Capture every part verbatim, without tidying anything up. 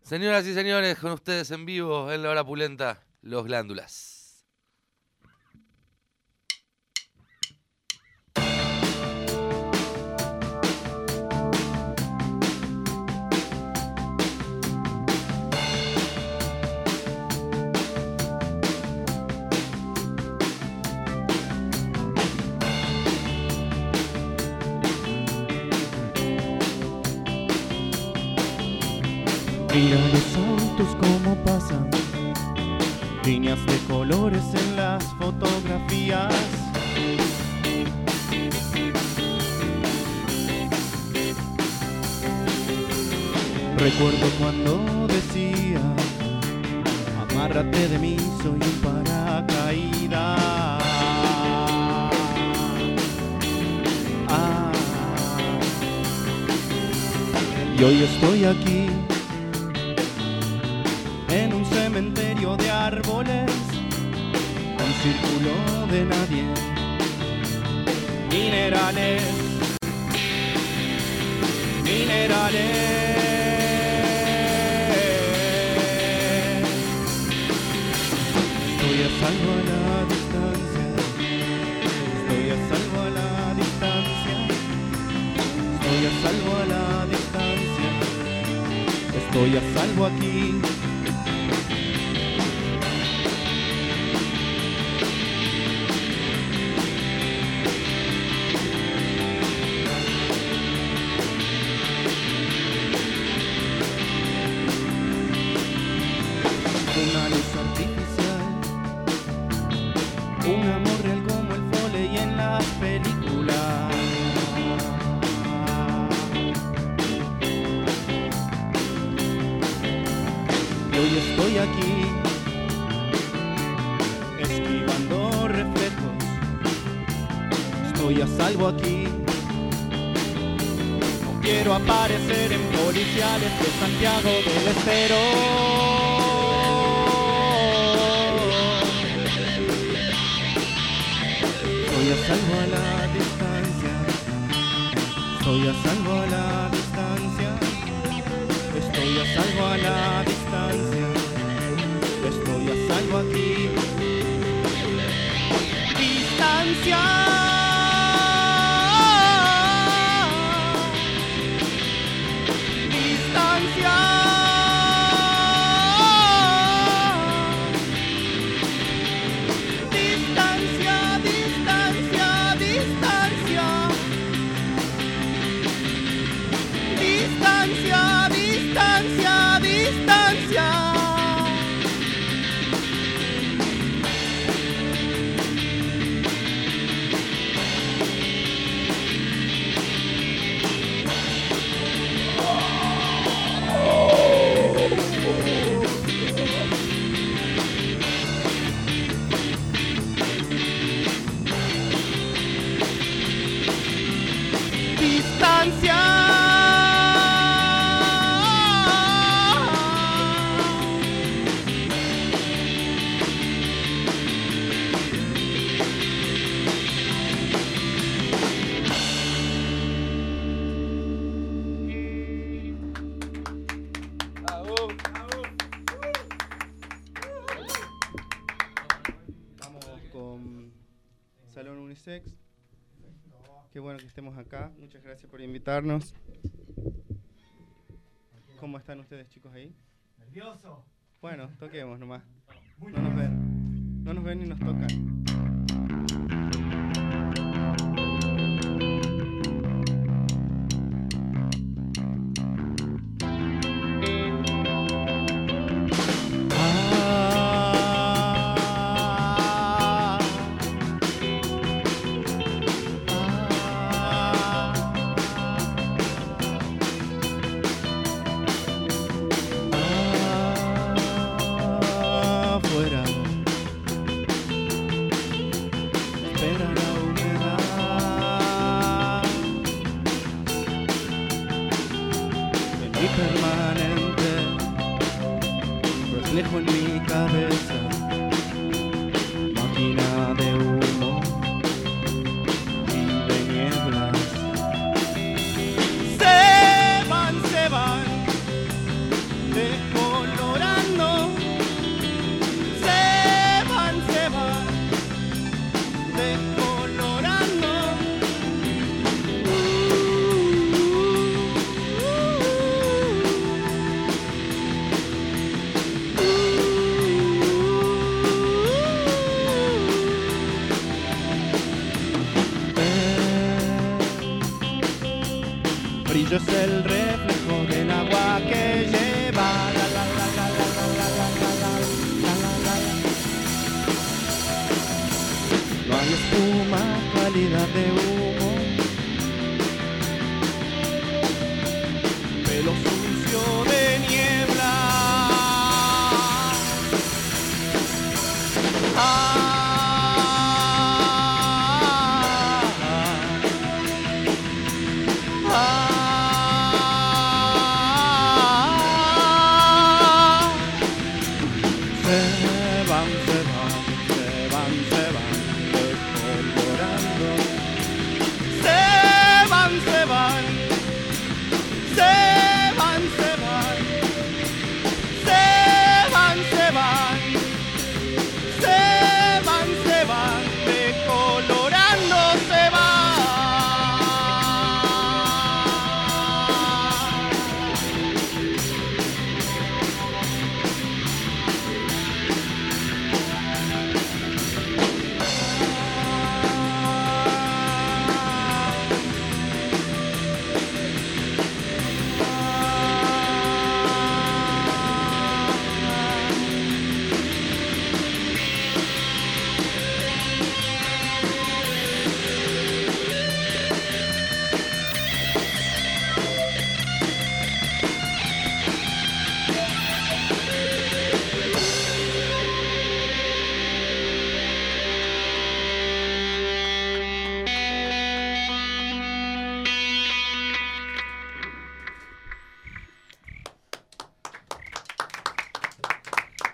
Señoras y señores, con ustedes en vivo en la hora pulenta, Los Glándulas. Mira los autos como pasan, líneas de colores en las fotografías. Recuerdo cuando decía, amárrate de mí, soy un paracaídas. Ah. Y hoy estoy aquí, en un cementerio de árboles, un círculo de nadie, minerales, minerales. Estoy a salvo a la distancia, estoy a salvo a la distancia, estoy a salvo a la distancia, estoy a salvo aquí. Una luz artificial, un amor real como el foley en las películas. Y hoy estoy aquí, esquivando reflejos, estoy a salvo aquí. No quiero aparecer en policiales de Santiago del Estero. Estoy a salvo a la distancia, estoy a salvo a la distancia, estoy a salvo a la distancia, estoy a salvo aquí. Distancia. Qué bueno que estemos acá. Muchas gracias por invitarnos. ¿Cómo están ustedes, chicos, ahí? Nervioso. Bueno, toquemos nomás. No nos ven. No nos ven ni nos tocan. Reflejo en mi cabeza, máquina de humo y de nieblas. Se van, se van, lejos.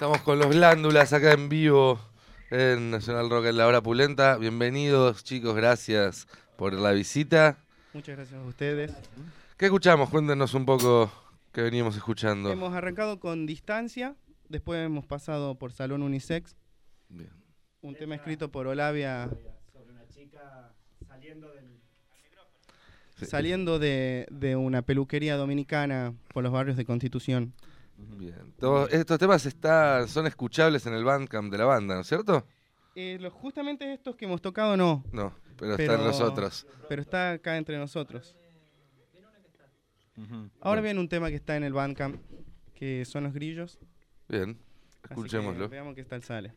Estamos con los Glándulas acá en vivo en Nacional Rock en la hora pulenta. Bienvenidos, chicos, gracias por la visita. Muchas gracias a ustedes. ¿Qué escuchamos? Cuéntenos un poco qué veníamos escuchando. Hemos arrancado con Distancia, después hemos pasado por Salón Unisex. Bien. Un tema escrito por Olavia. Sobre una chica saliendo del... Sí. Saliendo de, de una peluquería dominicana por los barrios de Constitución. Bien. Todos estos temas están, son escuchables en el Bandcamp de la banda, ¿no es cierto? Eh, los, justamente estos que hemos tocado no, No, pero, Pero- están los otros. pero está acá entre nosotros. Uh-huh. Ahora viene un tema que está en el Bandcamp, que son los grillos. Bien, Así que escuchémoslo. veamos qué tal sale.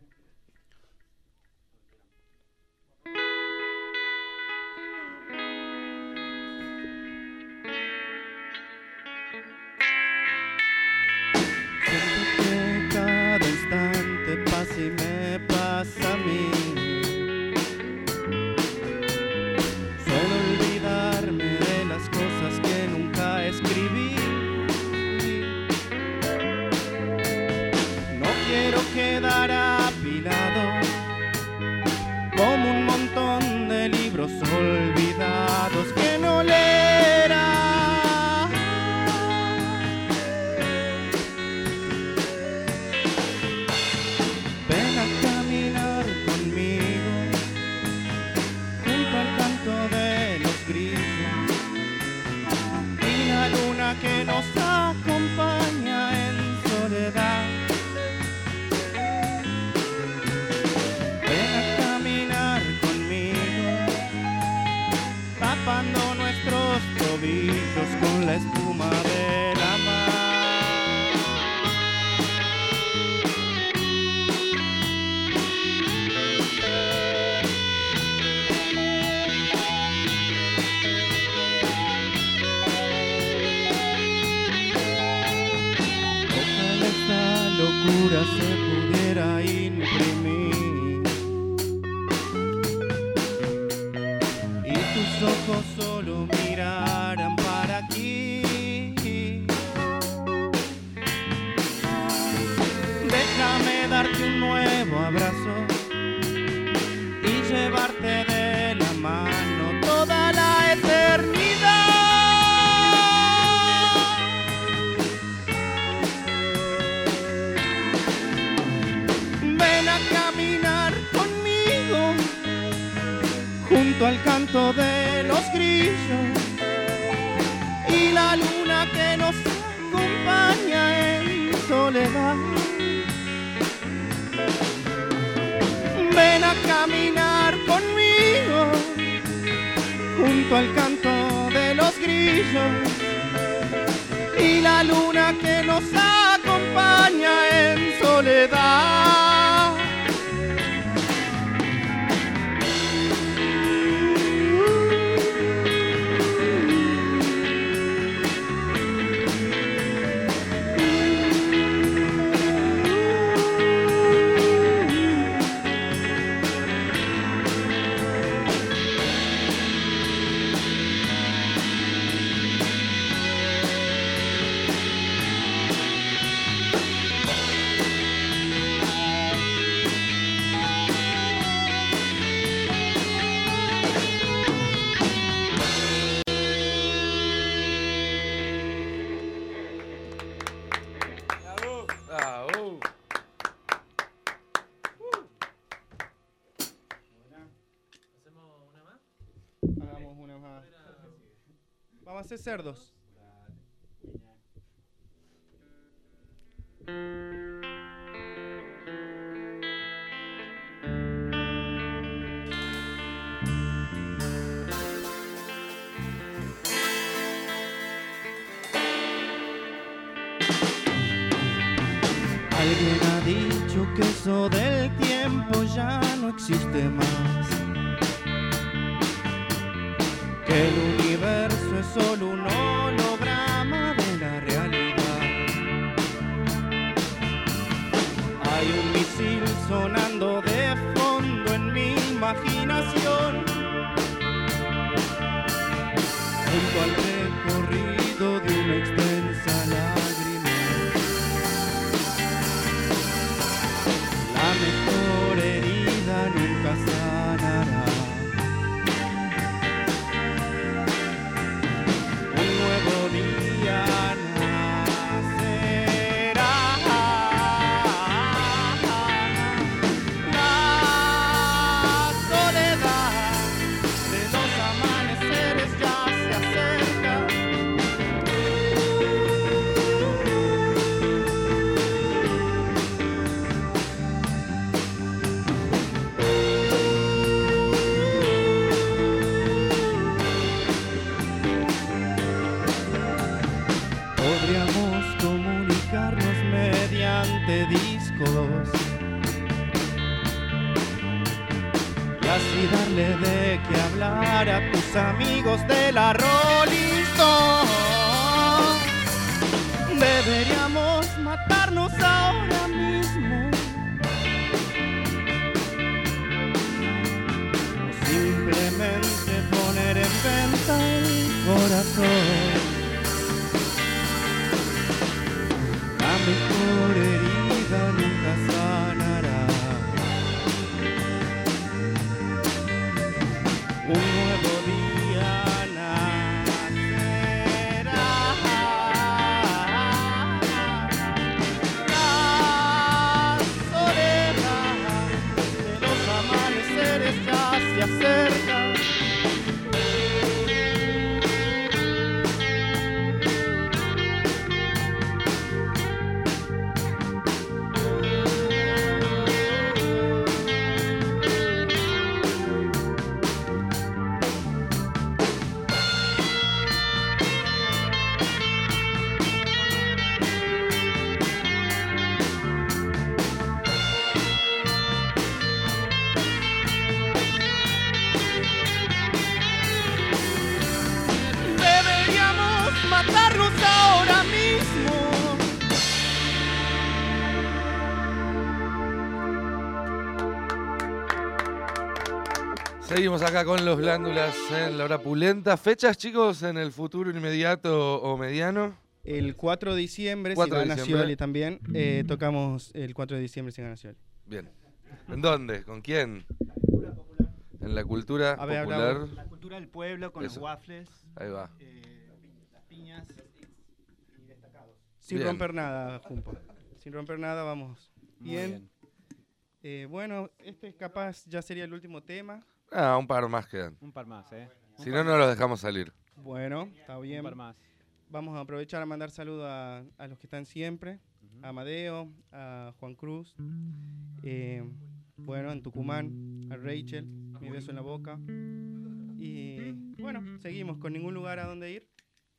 Siento que cada instante pasa y me pasa a mí. Suelo olvidarme de las cosas que nunca escribí. No quiero quedar apilado como un montón de libros olvidados que no leerá. Ven a caminar conmigo junto al canto de los grillos y la luna que nos acompaña en soledad. Ven a caminar conmigo tapando nuestros tobillos con la espuma de la mar. Ojalá esta locura se pudiera imprimir y tus ojos solo miraran para aquí. Déjame darte un nuevo abrazo y llevarte de la mano toda la eternidad. Ven a caminar conmigo junto al canto de los grillos y la luna que nos acompaña en soledad. Ven a caminar conmigo junto al canto de los grillos y la luna que nos acompaña en soledad. Ah, uh. Hagamos una más. Vamos a hacer cerdos. Alguien ha dicho que eso del tiempo ya no existe más, que el universo es solo un holograma de la realidad. Hay un misil sonando de fondo en mi imaginación, junto al recorrido de una extensa lágrima. de discos y así darle de qué hablar a tus amigos de la Rolling Stone. Deberíamos matarnos ahora mismo, o simplemente poner en venta el corazón. La mejor herida nunca sanará. Un nuevo día nacerá. La soledad de los amaneceres ya se acerca. Matarnos ahora mismo. Seguimos acá con los Glándulas en la hora pulenta. ¿Fechas, chicos, en el futuro inmediato o mediano? El cuatro de diciembre, cuatro si de gana diciembre. Scioli también, eh, tocamos el cuatro de diciembre si gana Scioli. Bien. ¿En dónde? ¿Con quién? En la cultura A ver, popular. hablamos. La cultura del pueblo con Eso. los waffles, Ahí va. eh, las piñas y destacados. Sin Bien. romper nada, Jumpo. Sin romper nada, vamos. Muy Bien. bien. Eh, bueno, este capaz ya sería el último tema. Ah, un par más quedan. Un par más, ¿eh? Un Si par no, no los dejamos salir. Bueno, está Un bien. par más. Vamos a aprovechar a mandar saludos a, a los que están siempre. A Amadeo, a Juan Cruz. eh, bueno, en Tucumán, a Rachel, mi beso en la boca. Y bueno, seguimos con ningún lugar a donde ir.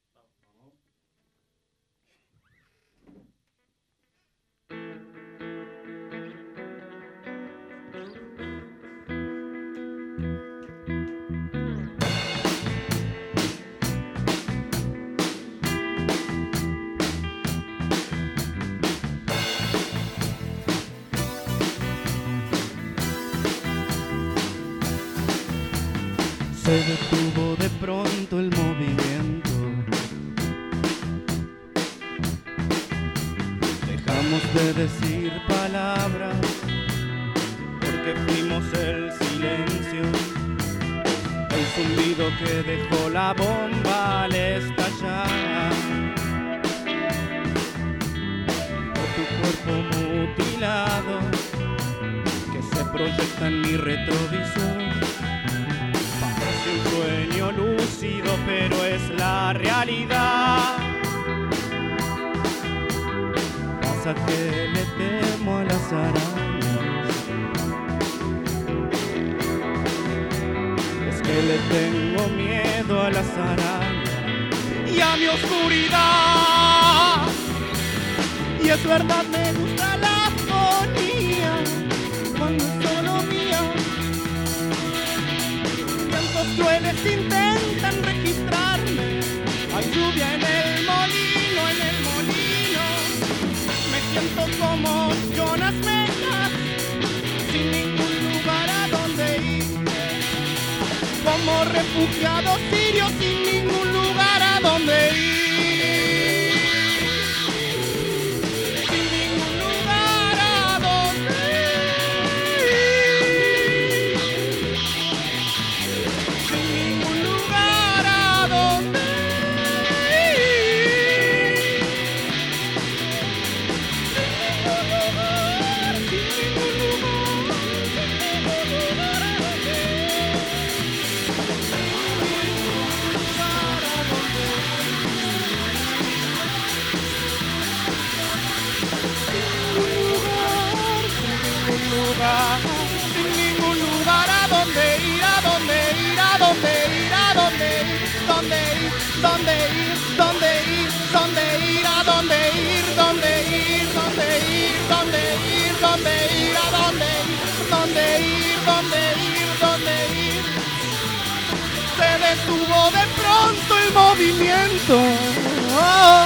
Se detuvo de pronto el movimiento. Dejamos de decir palabras porque fuimos el silencio. El zumbido que dejó la bomba al estallar. O tu cuerpo mutilado que se proyecta en mi retrovisor. Parece un sueño lúcido, pero es la realidad. Pasa que le temo a las arañas, es que le tengo miedo a las arañas y a mi oscuridad. Y es verdad, me gusta la agonía cuando es solo mía. Vientos crueles intentan registrarme. Hay lluvia en el molino, en el molino. Me siento como Jonas Mekas, sin ningún lugar a donde ir. Como refugiado sirio, sin ningún lugar a donde ir. Sin ningún lugar a donde ir. Sin ningún lugar a donde ir. Sin ningún lugar, sin ningún lugar, sin ningún lugar a donde ir. detuvo de pronto el movimiento. Oh.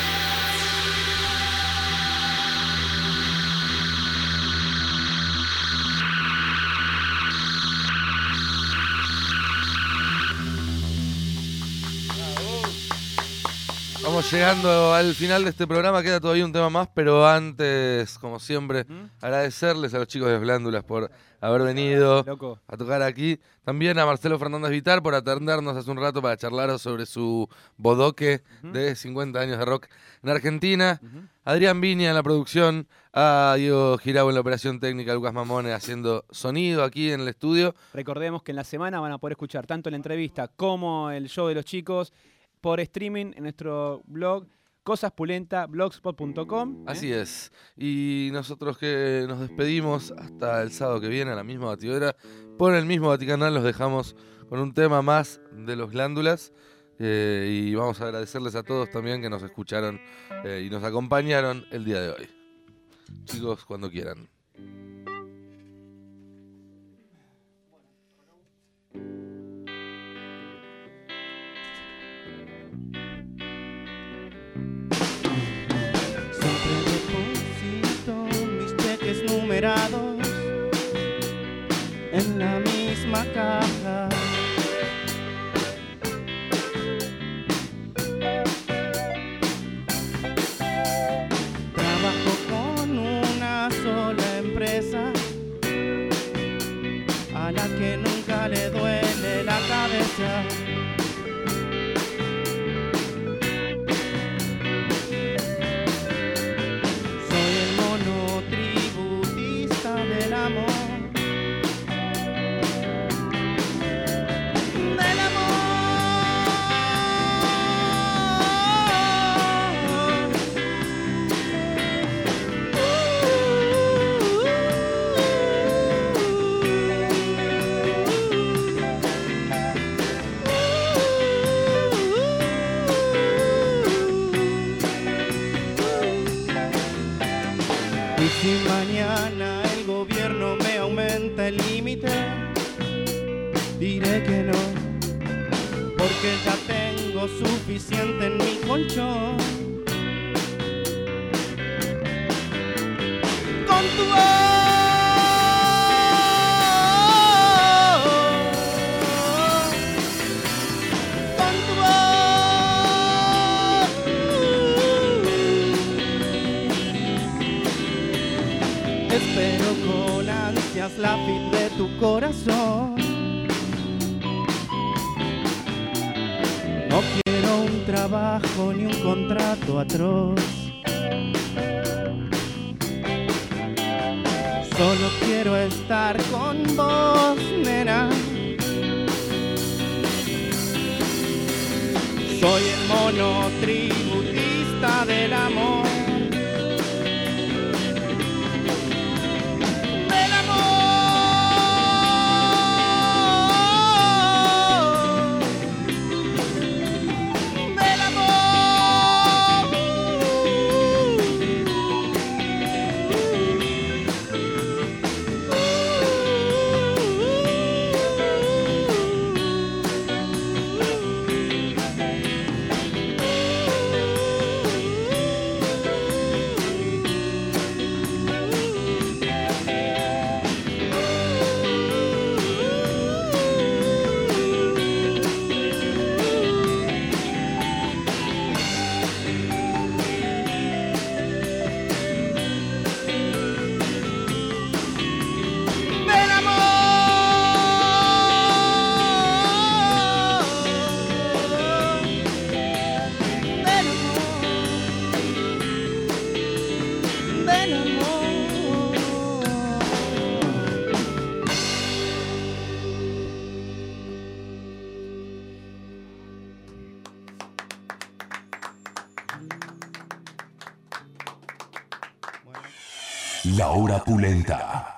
Vamos llegando al final de este programa, queda todavía un tema más, pero antes, como siempre, ¿Mm? agradecerles a los chicos de Glándulas por haber venido Loco. a tocar aquí. También a Marcelo Fernández Vitar por atendernos hace un rato para charlar sobre su bodoque Ujú. de cincuenta años de rock en Argentina. Ujú. Adrián Viña en la producción, a Diego Girau en la operación técnica, Lucas Mamone haciendo sonido aquí en el estudio. Recordemos que en la semana van a poder escuchar tanto la entrevista como el show de los chicos por streaming en nuestro blog cosaspulenta blogspot punto com. Así es. Y nosotros que nos despedimos hasta el sábado que viene a la misma batidora. Por el mismo Vaticanal los dejamos con un tema más de los Glándulas. Eh, y vamos a agradecerles a todos también que nos escucharon eh, y nos acompañaron el día de hoy. Chicos, cuando quieran. Numerados en la misma caja. Trabajo con una sola empresa a la que nunca le duele la cabeza. Si mañana el gobierno me aumenta el límite, diré que no, porque ya tengo suficiente en mi colchón. Con tu voz, con tu voz, espero con ansias la fit de tu corazón. No quiero un trabajo ni un contrato atroz. Solo quiero estar con vos, nena. Soy el mono tributista del amor. La Hora Pulenta.